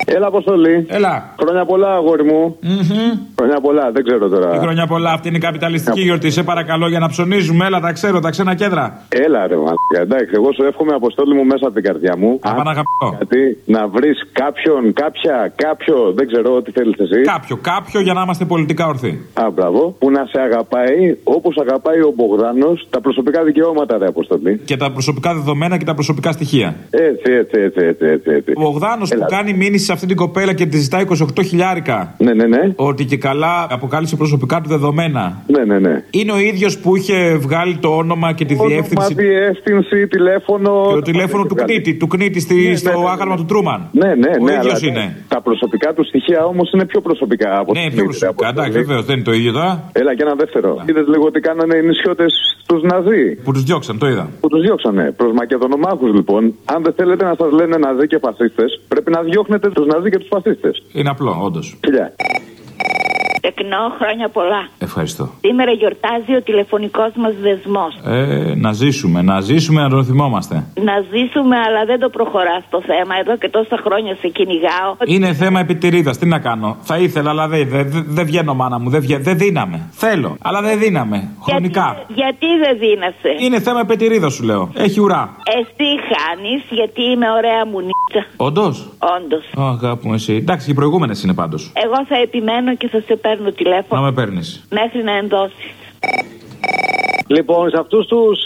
Έλα, Αποστολή. Έλα. Χρόνια πολλά, αγόρι μου. Χρόνια πολλά, δεν ξέρω τώρα. Η χρόνια πολλά, αυτή είναι η καπιταλιστική γιορτή. Σε παρακαλώ για να ψωνίζουμε. Έλα, τα ξέρω, τα ξένα κέντρα. Έλα, ρε μαλάκα. Εντάξει, εγώ σου εύχομαι, Αποστόλη μου, μέσα από την καρδιά μου. Γιατί να βρει κάποιον, κάποιο, δεν ξέρω τι θέλει εσύ. Κάποιο για να είμαστε πολιτικά ορθοί. Α, μπράβο. Που να σε αγαπάει όπως αγαπάει ο Μπογδάνος τα προσωπικά δικαιώματα, ρε Αποστολή. Και τα προσωπικά δεδομένα και τα προσωπικά στοιχεία. Έτσι. Ο Μπογδάνος που κάνει μήνυση σε αυτή την κοπέλα και τη ζητάει 28 χιλιάρικα. Ναι. Ότι και καλά αποκάλυψε προσωπικά του δεδομένα. Ναι. Είναι ο ίδιος που είχε βγάλει το όνομα και τη διεύθυνση. Διεύθυνση, τηλέφωνο. Και το τηλέφωνο του κνίτη, στο άγαλμα του Τρούμαν. Ναι. Ο ίδιος είναι. Τα προσωπικά του στοιχεία όμως είναι πιο προσωπικά από πιο προσωπικά. Εντάξει, βεβαίως δεν είναι το ίδιο τώρα. Έλα, και ένα δεύτερο. Είδες λίγο τι κάνανε οι νησιώτες στους Ναζί. Που τους διώξαν, το είδα. Που τους διώξανε. Προς Μακεδονομάχους, λοιπόν, αν δεν θέλετε να σας λένε Ναζί και φασίστες, πρέπει να διώχνετε τους Ναζί και τους φασίστες. Είναι απλό, όντως. Φιλιά. Τεκνό, χρόνια πολλά. Ευχαριστώ. Σήμερα γιορτάζει ο τηλεφωνικός μας δεσμός. Να ζήσουμε, να τον θυμόμαστε. Να ζήσουμε, αλλά δεν το προχωράς το θέμα. Εδώ και τόσα χρόνια σε κυνηγάω. Είναι θέμα επιτηρίδας. Τι να κάνω. Θα ήθελα, αλλά δεν βγαίνω, μάνα μου. Δεν δίναμε. Θέλω, αλλά δεν δίναμε. Χρονικά. Γιατί δεν δίνασε. Είναι θέμα επιτηρίδας, σου λέω. Έχει ουρά. Εσύ χάνεις, γιατί είμαι ωραία μου νίτσα. Όντως. Αγάπη μου, εσύ. Εντάξει, οι προηγούμενες είναι πάντως. Εγώ θα επιμένω και θα σε παίρνω τηλέφωνο. Να με παίρνεις. Μέχρι να ενδώσεις. Λοιπόν, σε αυτούς τους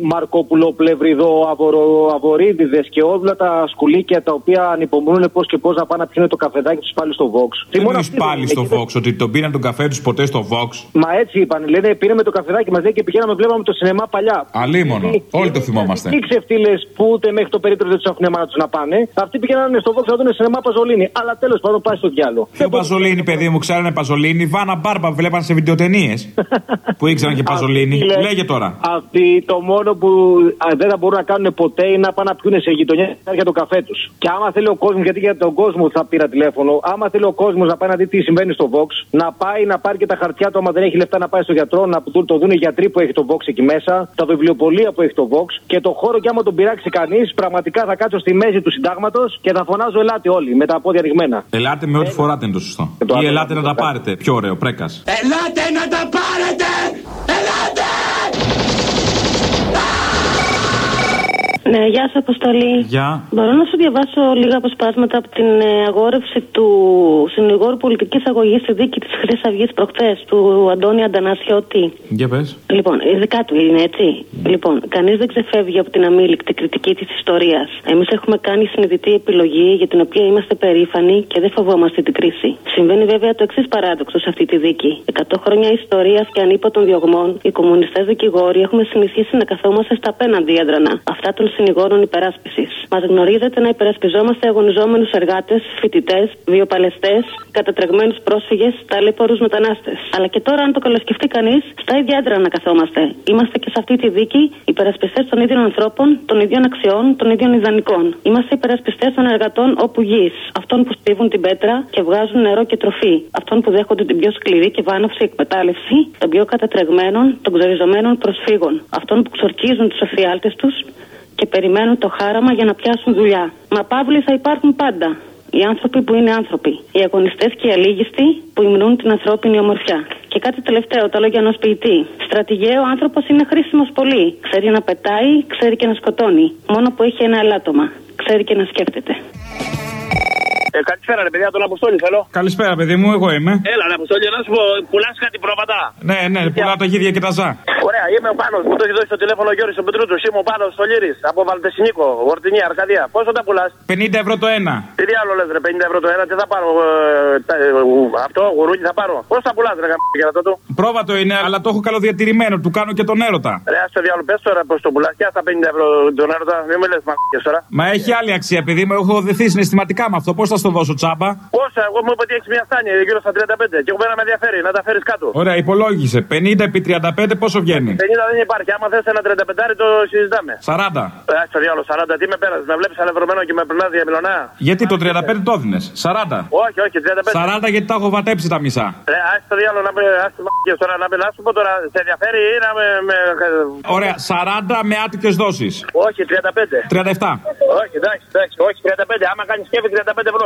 μαρκοπουλοπλευριδοαβορίδιδες και όλα τα σκουλίκια τα οποία ανυπομονούν πώς και πώς να πάνε να πιούν το καφεδάκι τους πάλι στο Vox. Δεν είναι πάλι στο Vox, ότι τον πήραν τον καφέ τους ποτέ στο Vox. Μα έτσι είπαν, λένε πήραμε το καφεδάκι μας και πηγαίναμε, βλέπαμε το σινεμά παλιά. Αλίμονο, όλοι το θυμόμαστε. Οι ξεφτύλες που ούτε μέχρι το περίπτωση δεν τους έχουν αίμα να τους να πάνε, αυτοί πηγαίνανε στο Vox να δουν σινεμά Παζολίνη. Αλλά τέλος πάντων πάει στο διάλογο. Ποιο Παζολίνη, παιδί μου, ξέρανε Παζολίνη, Βάνα Μπάρμπα βλέπαν σε βιντεοτενίες που ήξεραν και Παζολίνη. Λέγε τώρα. Αυτοί το μόνο που δεν θα μπορούν να κάνουν ποτέ είναι να πάνε να πιούνε σε γειτονιά για το καφέ τους. Και άμα θέλει ο κόσμος, γιατί για τον κόσμο θα πήρα τηλέφωνο, άμα θέλει ο κόσμος να πάει να δει τι συμβαίνει στο Vox, να πάει να πάρει και τα χαρτιά του, άμα δεν έχει λεφτά να πάει στο γιατρό, να το δουν οι γιατροί που έχει το Vox εκεί μέσα, τα βιβλιοπωλεία που έχει το Vox και το χώρο, και άμα τον πειράξει κανείς, πραγματικά θα κάτσω στη μέση του συντάγματος και θα φωνάζω ελάτε όλοι με τα πόδια ρηγμένα. Ελάτε με ό,τι φοράτε είναι το σωστό. Ή ελάτε να τα πάρετε. Πιο ωραίο, πρέκας. Ελάτε να τα πάρετε! Ελάτε! Ναι, γεια σας Αποστολή. Γεια. Μπορώ να σου διαβάσω λίγα αποσπάσματα από την αγόρευση του συνηγόρου πολιτικής αγωγής στη δίκη της Χρυσής Αυγής προχθές, του Αντώνη Αντανασιώτη. Για πες. Λοιπόν, ειδικά του είναι έτσι. Λοιπόν, κανείς δεν ξεφεύγει από την αμήλικτη κριτική της ιστορίας. Εμείς έχουμε κάνει συνειδητή επιλογή για την οποία είμαστε περήφανοι και δεν φοβόμαστε την κρίση. Συμβαίνει βέβαια το εξής παράδοξο σε αυτή τη δίκη. 100 χρόνια ιστορίας και ανίποτων διωγμών, οι κομμουνιστές δικηγόροι έχουμε συνηθίσει να καθόμαστε στα απέναντι έδρανα. Αυτά των συνηγόρων υπεράσπισης. Μας γνωρίζετε να υπερασπιζόμαστε αγωνιζόμενους εργάτες, φοιτητές, βιοπαλαιστές, κατατρεγμένους πρόσφυγες, ταλαιπωρούς μετανάστες. Αλλά και τώρα, αν το καλοσκεφτεί κανείς, στα ίδια έδρανα καθόμαστε. Είμαστε και σε αυτή τη δίκη υπερασπιστές των ίδιων ανθρώπων, των ίδιων αξιών, των ίδιων ιδανικών. Είμαστε υπερασπιστές των εργατών όπου γης. Αυτών που στίβουν την πέτρα και βγάζουν νερό και τροφή. Αυτών που δέχονται την πιο σκληρή και βάναυση εκμετάλλευση των πιο κατατρεγμένων, των ξοριζωμένων προσφύγων. Αυτών που ξορκίζουν τους εφιάλτες τους και περιμένουν το χάραμα για να πιάσουν δουλειά. Μα παύλοι θα υπάρχουν πάντα. Οι άνθρωποι που είναι άνθρωποι. Οι αγωνιστές και οι αλήγιστοι που υμνούν την ανθρώπινη ομορφιά. Και κάτι τελευταίο, τα λόγια ενός ποιητή. Στρατηγέ, ο άνθρωπος είναι χρήσιμος πολύ. Ξέρει να πετάει, ξέρει και να σκοτώνει. Μόνο που έχει ένα ελάττωμα. Ξέρει και να σκέφτεται. Καλησπέρα, ρε παιδιά, τον Αποστόλη θέλω. Καλησπέρα, παιδί μου, εγώ είμαι. Έλα, ρε Αποστόλη, να σου πω, πουλάς κάτι πρόβατα. Ναι, πουλάω τα γίδια και τα ζά. Ωραία, είμαι ο Πάνος, μου το έχει δώσει το τηλέφωνο ο Γιώργης ο Πετρούτος. Είμαι ο Πάνος στο Λύρης, από Βαλτεσινίκο, Γορτινή, Αρκαδία. Πόσο τα πουλάς? 50 ευρώ το ένα. Τι διάλογο λες, ρε, 50 ευρώ το ένα, τι θα πάρω? Αυτό, γουρούνι θα πάρω. Πώς θα πουλάς, ρε, γαμ***, το του? Πρόβατο είναι, αλλά το έχω καλοδιατηρημένο, του κάνω και τον έρωτα. Ρε, ας το διάλογο, πες τώρα πώς το πουλάς και στα 50 ευρώ τον έρωτα, μην με λες μ****** τώρα. Μα έχει άλλη αξία, παιδί μου, έχω δεθεί συναισθηματικά με αυτό. Πώς θα στο δώσω τσάμπα? Πόσα, εγώ μου είπα ότι έχεις μια στάνια γύρω στα 35 και εγώ πέρα με ενδιαφέρει να τα φέρεις κάτω. Ωραία, υπολόγισε. 50 επί 35 πόσο βγαίνει? 50 δεν υπάρχει. Άμα θες ένα 35 το συζητάμε. 40. Στο διάλογο, 40. Τι με πέρασε, να βλέπεις αλευρωμένο και με περνάς διαμιλονά? Γιατί το 35 το έδινες? 40. Όχι, 35. 40 γιατί τα έχω βατέψει τα μισά. Ας το διάλογο να με τώρα να σου πω τώρα, σε ενδιαφέρει ή να με. Ωραία, 40 με άτικες δόσεις. Όχι, 35. 37. Όχι, εντάξει, όχι, 35. Άμα κάνεις σκέφη 35 ευρώ.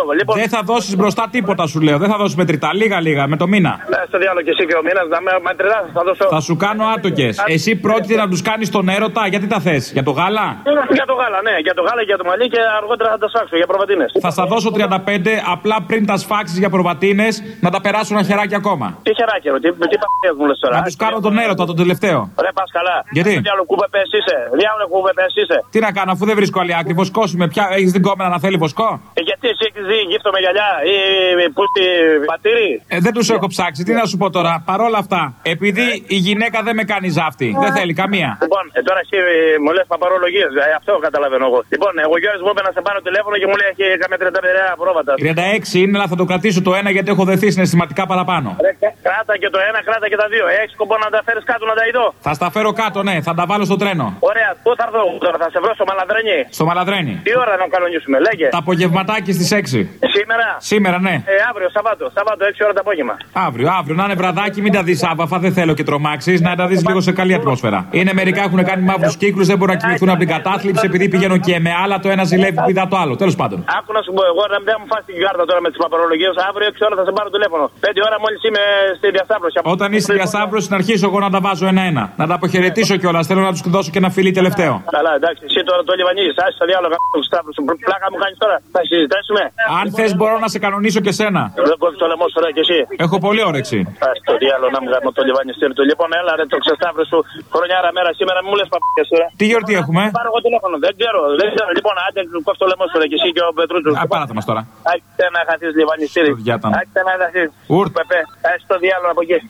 λόγο. Λοιπόν, δεν θα δώσεις μπροστά τίποτα, σου λέω. Δεν θα δώσεις μετρητά. Λίγα με το μήνα. Ναι, στο διάλογο και εσύ και ο μήνας να με μετρητά θα δώσω. Θα σου κάνω άτοκες. Εσύ πρόκειται να τους κάνεις τον έρωτα, γιατί τα θες? Για το γάλα? Για το γάλα, ναι. Για το γάλα και για το μαλλί και αργότερα θα τα σφάξω για προβατίνες. Θα στα δώσω 35, απλά πριν τα σφάξεις για προβατίνες να τα περάσω ένα χεράκι ακόμα. Τι χεράκι, τι παπιές μου λες τώρα. Να τους κάνω τον έρωτα, τον τελευταίο. Ρε, πας καλά. Γιατί? Διάλογο κούβεπες είσαι. Διάλογο κούβεπες είσαι. Τι να κάνω, αφού δεν βρίσκω άλλη άκρη. Βοσκώσουμε πια. Έχεις την κόμενα να θέλει βοσκό? Γιατί εσύ έχεις δει γύφτο με γυαλιά ή πούστη πατήρι? Δεν τους έχω ψάξει. Τι να σου πω τώρα. Παρόλα αυτά, επειδή η γυναίκα δεν με κάνει ζάφτη, δεν θέλει καμία. Λοιπόν, τώρα εσύ μου λες παπαρολογίες. Αυτό καταλαβαίνω εγώ. Λοιπόν, εγώ Γιώργος μου είπε να σε πάρω τηλέφωνο και μου λέει έχει καμία 35 πρόβατα. 36 είναι, αλλά θα το κρατήσω το ένα γιατί έχω δεθεί συναισθηματικά παραπάνω. Κράτα και το ένα, κράτα και τα δύο. Έχεις σκοπό να τα φέρεις κάτω να τα ειδώ? Θα στα φέρω κάτω, ναι, θα τα βάλω στο τρένο. Ωραία, πού θα έρθω τώρα, θα σε βρω στο Μαλαδρένι? Στο Μαλαδρένι. Τι ώρα να κανονίσουμε, λέγε. Τα απογευματάκι στις 6. Σήμερα? Σήμερα, ναι. Αύριο, Σαββάτο, 6 ώρα το απόγευμα. Αύριο, να είναι βραδάκι, μην τα δεις άβαφα, δεν θέλω και τρομάξεις, να τα δεις λίγο σε καλή ατμόσφαιρα. Είναι μερικά έχουν κάνει μαύρους κύκλους, δεν μπορούν να κοιμηθούν από την κατάθλιψη επειδή πηγαίνουν και με άλλα, το ένα ζηλεύει πηδά το άλλο. Τέλος πάντων. Άκου να σου πω, εγώ να μην μου φας την κάρτα τώρα με τις παπαρολογίες. Αύριο 6 ώρα θα σε πάρω τηλέφωνο. 5 ώρα μόλις είμαι στη διασταύρωση. Όταν είσαι στη διασταύρωση, να αρχίσω εγώ να τα βάζω ένα-ένα. Να τα αποχαιρετήσω κιόλας. Θέλω να τους δώσω και ένα φιλί τελευταίο. Καλά, εντάξει, εσύ τώρα το λιβανίζεις. Άσαι στο διάλογο του Σταύρου. Πλάκα μου κάνεις τώρα. Θα συζητήσουμε. Αν θες, μπορώ να σε κανονίσω και σένα. Δεν κόβεις το λαιμό σου, ρε, και εσύ. Έχω πολύ όρεξη. Άσαι το διάλογο να μου κάνω το λιβανιστήρι του. Λοιπόν, έλα ρε το ξεσταύρου σου. Χρονιάρα μέρα σήμερα, μου λες παπάκια σου, ρε. Τι γιορτή έχουμε? Πάρω εγώ τηλέφωνο, δεν ξέρω. Λοιπόν, άντε κόβεις το λαιμό σου, ρε, και εσύ και ο Πετρούτσου. Πάρατα μας τώρα. Άκτε να χαθείς λιβανιστήρι. Άκτε να χαθείς. Ουρτ. Πεπέ, άσαι το διάλογο από εκεί.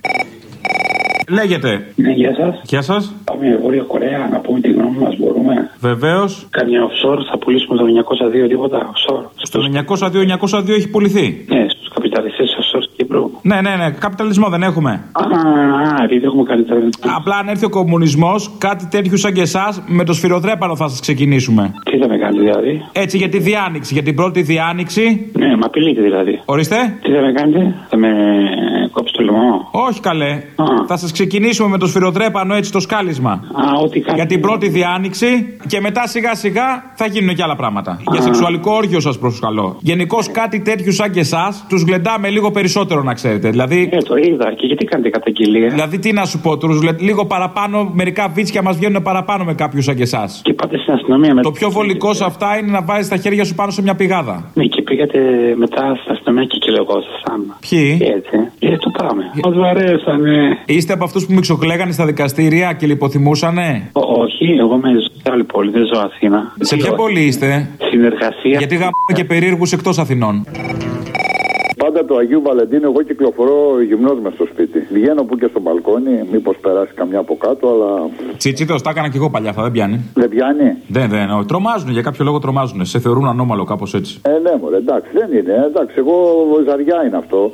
Λέγεται. Ναι, γεια σας. Γεια σας. Πάμε Βόρεια Κορέα να πούμε τη γνώμη μας, μπορούμε? Βεβαίως. Καμιά offshore, θα πουλήσουμε το 902 τίποτα offshore. Στο 902 έχει πουληθεί. Ναι, στους καπιταλιστές offshore Κύπρου. Ναι, καπιταλισμό δεν έχουμε. Επειδή έχουμε καλύτερα. Απλά αν έρθει ο κομμουνισμός, κάτι τέτοιο σαν και εσάς, με το σφυροδρέπανο θα σας ξεκινήσουμε. Τι θα με κάνει δηλαδή? Έτσι για τη διάνοιξη, για την πρώτη διάνοιξη. Ναι, μα απειλείτε δηλαδή. Ορίστε. Τι θα με κάνετε? Θα με κόψει το λαιμό? Όχι καλέ. Θα σας ξεκινήσουμε με το σφυροδρέπανο έτσι το σκάλισμα. Ό,τι κάνει. Για την πρώτη διάνοιξη και μετά σιγά σιγά θα γίνουν και άλλα πράγματα. Για σεξουαλικό όργιο σας προσκαλώ. Γενικώς κάτι τέτοιο σαν και εσάς τους γλεντάμε λίγο περισσότερο να ξέρετε. Δηλαδή. Το είδα και γιατί κάνετε καταγγελία? Δηλαδή τι να σου πω, λίγο παραπάνω, μερικά βίτσια μας βγαίνουν παραπάνω με κάποιους σαν και εσάς. Και πάτε στην αστυνομία μετά. Το πιο βολικό σε αυτά είναι να βάζεις τα χέρια σου πάνω σε μια πηγάδα. Ναι, και πήγατε μετά στην αστυνομία και κυλεγόσασταν. Ποιοι? Έτσι. Το πάμε. Μας βαρέσανε. Είστε από αυτούς που μιξοκλαίγανε στα δικαστήρια και λιποθυμούσανε? Όχι, εγώ είμαι σε άλλη πόλη, δεν ζω Αθήνα. Σε ποια πόλη είστε? Συνεργασία. Γιατί γαμ***αι και περίεργους εκτός Αθηνών. Πάντα το Αγίου Βαλεντίνου εγώ κυκλοφορώ γυμνός μες στο σπίτι. Βγαίνω που και στο μπαλκόνι, μήπως περάσει καμιά από κάτω, αλλά. Τσιτσίτος, τα έκανα κι εγώ παλιά, αυτά δεν πιάνει. Δεν πιάνει? Δεν, τρομάζουν, για κάποιο λόγο τρομάζουν. Σε θεωρούν ανώμαλο κάπως έτσι. Ναι, μωρέ, εντάξει, δεν είναι. Εντάξει, εγώ ζαριά είναι αυτό.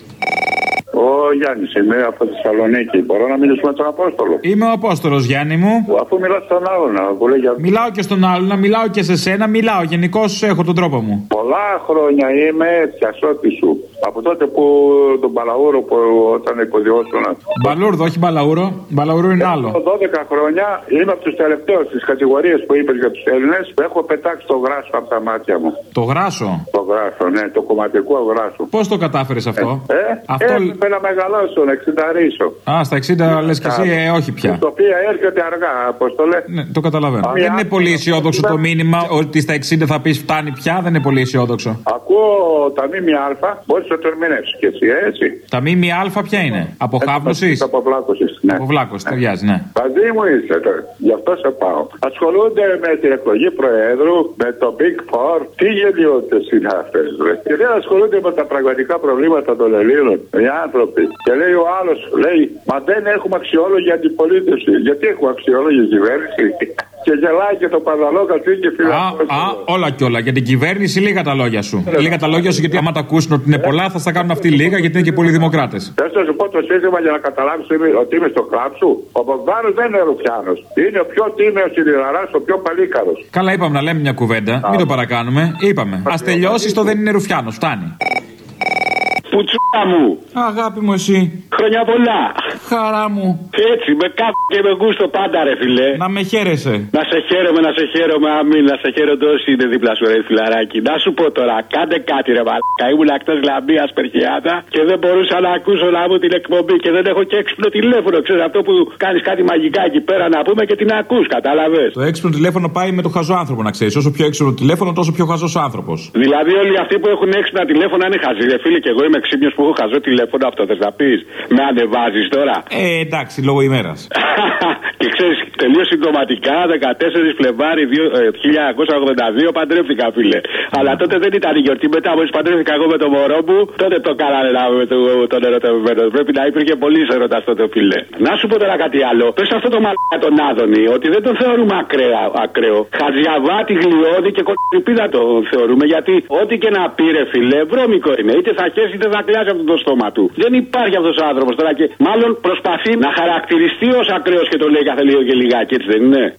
Ο Γιάννης είμαι από τη Θεσσαλονίκη. Μπορώ να μιλήσω με τον Απόστολο? Είμαι ο Απόστολος, Γιάννη μου. Αφού μιλάς στον άλλον, Μιλάω και στον άλλον, μιλάω και σε σένα, μιλάω. Γενικώς έχω τον τρόπο μου. Πολλά χρόνια είμαι πιασότη σου. Από τότε που τον Μπαλαούρο που όταν υποδιώσουν. Μπαλούρδο, όχι Μπαλαούρο. Μπαλαούρο είναι άλλο. 12 χρόνια είμαι από τους τελευταίους στις κατηγορίες που είπες για τους Έλληνες που έχω πετάξει το γράσο από τα μάτια μου. Το γράσο? Το γράσο, ναι, το κομματικό γράσο. Πώς το κατάφερες αυτό? Αυτό έπρεπε να μεγαλώσω, να 60ρίσω. Στα 60 λες και εσύ, όχι πια. Το οποίο έρχεται αργά, Απόστολε. Ναι, το καταλαβαίνω. Δεν είναι πολύ αισιόδοξο το μήνυμα ότι στα 60 θα πεις φτάνει πια, δεν είναι πολύ αισιόδοξο. Ακούω τα ΜΜΑ, μπορείς να το ερμηνεύσεις και εσύ, έτσι. Τα ΜΜΑ ποια είναι? Αποχάβνωσης? Αποβλάκωσης, ναι. Αποβλάκωσης, ταιριάζει, ναι. Μαζί μου είσαι τώρα, γι' αυτό σε πάω. Ασχολούνται με την εκλογή Προέδρου, με το Big Four. Τι γελιότητες είναι αυτές, ρε. Και δεν ασχολούνται με τα πραγματικά προβλήματα των Ελλήνων, οι άνθρωποι. Και λέει ο άλλος, λέει, μα δεν έχουμε αξιόλογη αντιπολίτευση. Γιατί έχουμε αξιόλογη κυβέρνηση? Και γελάει και το Παδαλό Κατσίκη φιλαθρό. Όλα κι όλα. Για την κυβέρνηση λίγα τα λόγια σου. Λίγα τα λόγια σου, γιατί άμα τα ακούσουν ότι είναι πολλά, θα στα κάνουν αυτοί λίγα, γιατί είναι και πολλοί δημοκράτες. Θέλω να σου πω το σύνθημα για να καταλάβεις ότι είμαι στο κλαμπ σου. Ο Μπογδάνος δεν είναι Ρουφιάνος. Είναι ο πιο τίμιος Ιλιαράς, ο πιο παλίκαρος. Καλά, είπαμε να λέμε μια κουβέντα. Μην το παρακάνουμε. Είπαμε. Ας τελειώσει το δεν είναι Ρουφιάνος. Φτάνει. Πουτσούα μου. Αγάπη μου, εσύ. Χρόνια πολλά. Χαρά μου. Έτσι, με κάπου και με γούστο πάντα, ρε φιλέ. Να με χαίρεσαι. Να σε χαίρομαι, αμήν. Να σε χαίρονται όσοι είναι δίπλα σου, ρε φιλαράκι. Να σου πω τώρα, κάντε κάτι, ρε μαλάκα. Ήμουν εκτός Λαμπίας Περχιάτα και δεν μπορούσα να ακούσω να μου την εκπομπή και δεν έχω και έξυπνο τηλέφωνο. Ξέρεις αυτό που κάνεις κάτι μαγικά εκεί πέρα να πούμε και την ακούς, κατάλαβες. Το έξυπνο τηλέφωνο πάει με το χαζό άνθρωπο, να ξέρεις. Όσο πιο έξυπνο τηλέφωνο, τόσο πιο χαζός άνθρωπος. Δηλαδή όλοι αυτοί που έχουν έξυπνα τηλέφωνα είναι χαζοί. Ρε φίλε, και εγώ είμαι ξύπνιος που έχω χαζό τηλέφωνο, αυτό θες να πεις. Με ανεβάζεις τώρα. Εντάξει, λόγω ημέρας. Και ξέρεις, τελείως συμπτωματικά 14 Φλεβάρι 1982 παντρεύτηκα, φίλε. Αλλά τότε δεν ήταν η γιορτή. Μετά μόλις παντρεύτηκα εγώ με το μωρό μου, τότε το κάνανε με τον ερωτευμένο. Πρέπει να υπήρχε πολύ έρωτα τότε, φίλε. Να σου πω τώρα κάτι άλλο. Πες αυτό το μαλάκα τον Άδωνη, ότι δεν τον θεωρούμε ακραίο. Χατζιαβάτη, γλιώδη και κολυπίδα το θεωρούμε, γιατί ό,τι και να πήρε, φίλε, βρώμικο είναι. Είτε θα χέσει είτε θα κλάσει από το στόμα του. Δεν υπάρχει αυτός ο άνθρωπος τώρα και μάλλον προσπαθεί να χαρακτηριστεί ως ακραίος και το λέει κάθε λίγο και λιγάκι, έτσι δεν είναι?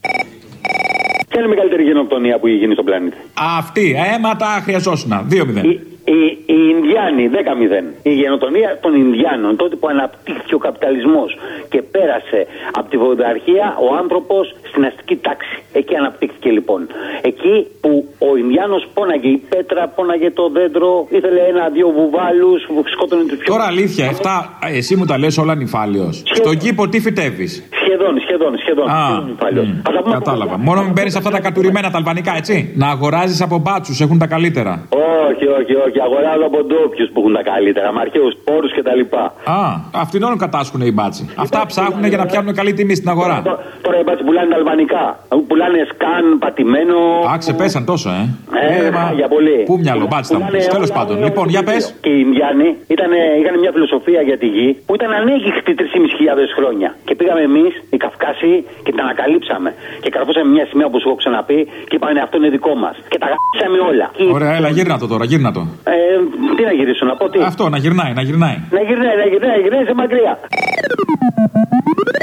Ποια είναι η μεγαλύτερη γενοκτονία που έχει γίνει στον πλανήτη? Αυτή, αίματα χρειαζόσουνα. 2-0. Οι Ινδιάνοι 10-0. Η γενοτονία των Ινδιάνων, τότε που αναπτύχθηκε ο καπιταλισμός και πέρασε από τη βοδαρχία ο άνθρωπος στην αστική τάξη. Εκεί αναπτύχθηκε λοιπόν. Εκεί που ο Ινδιάνος πόναγε η πέτρα, πόναγε το δέντρο, ήθελε ένα-δύο βουβάλους, σκότωνε τους πιο. Τώρα αλήθεια, εσύ μου τα λες όλα νυφάλιος. Στον κήπο τι φυτεύεις? Σχεδόν. Κατάλαβα. Μόνο μην παίρνεις αυτά τα κατουρημένα τα αλβανικά, έτσι. Να αγοράζεις από μπάτσους, έχουν τα καλύτερα. Όχι. Αγοράζω από ντόπιους που έχουν τα καλύτερα, με αρχαίους πόρους κτλ. Αυτήν όλων κατάσχουν οι μπάτσοι. Αυτά ψάχνουν για να πιάνουν καλή τιμή στην αγορά. Τώρα οι μπάτσοι πουλάνε τα αλβανικά. Πουλάνε σκάν, πατημένο. Ξεπέσαν τόσο, για πολύ. Πού μυαλό, μπάτσι θα μου πεις. Τέλος πάντων. Λοιπόν, για πες. Και οι Ινδιάνοι είχαν μια φιλοσοφία για τη γη που ήταν ανέγγιχτη 3.500 χρόνια. Και πήγαμε εμείς, οι Καυκάσοι, και την ανακαλύψαμε. Και καρφώσαμε μια σημαία που σου έχω ξαναπεί και είπανε αυτό είναι δικό μας. Και τα γράψαμε όλα. Ωραία, έλα, γύρνα το τώρα, γύρνα το. Τι να γυρίσω, να πω τι. Αυτό, να γυρνάει. Να γυρνάει σε μακριά.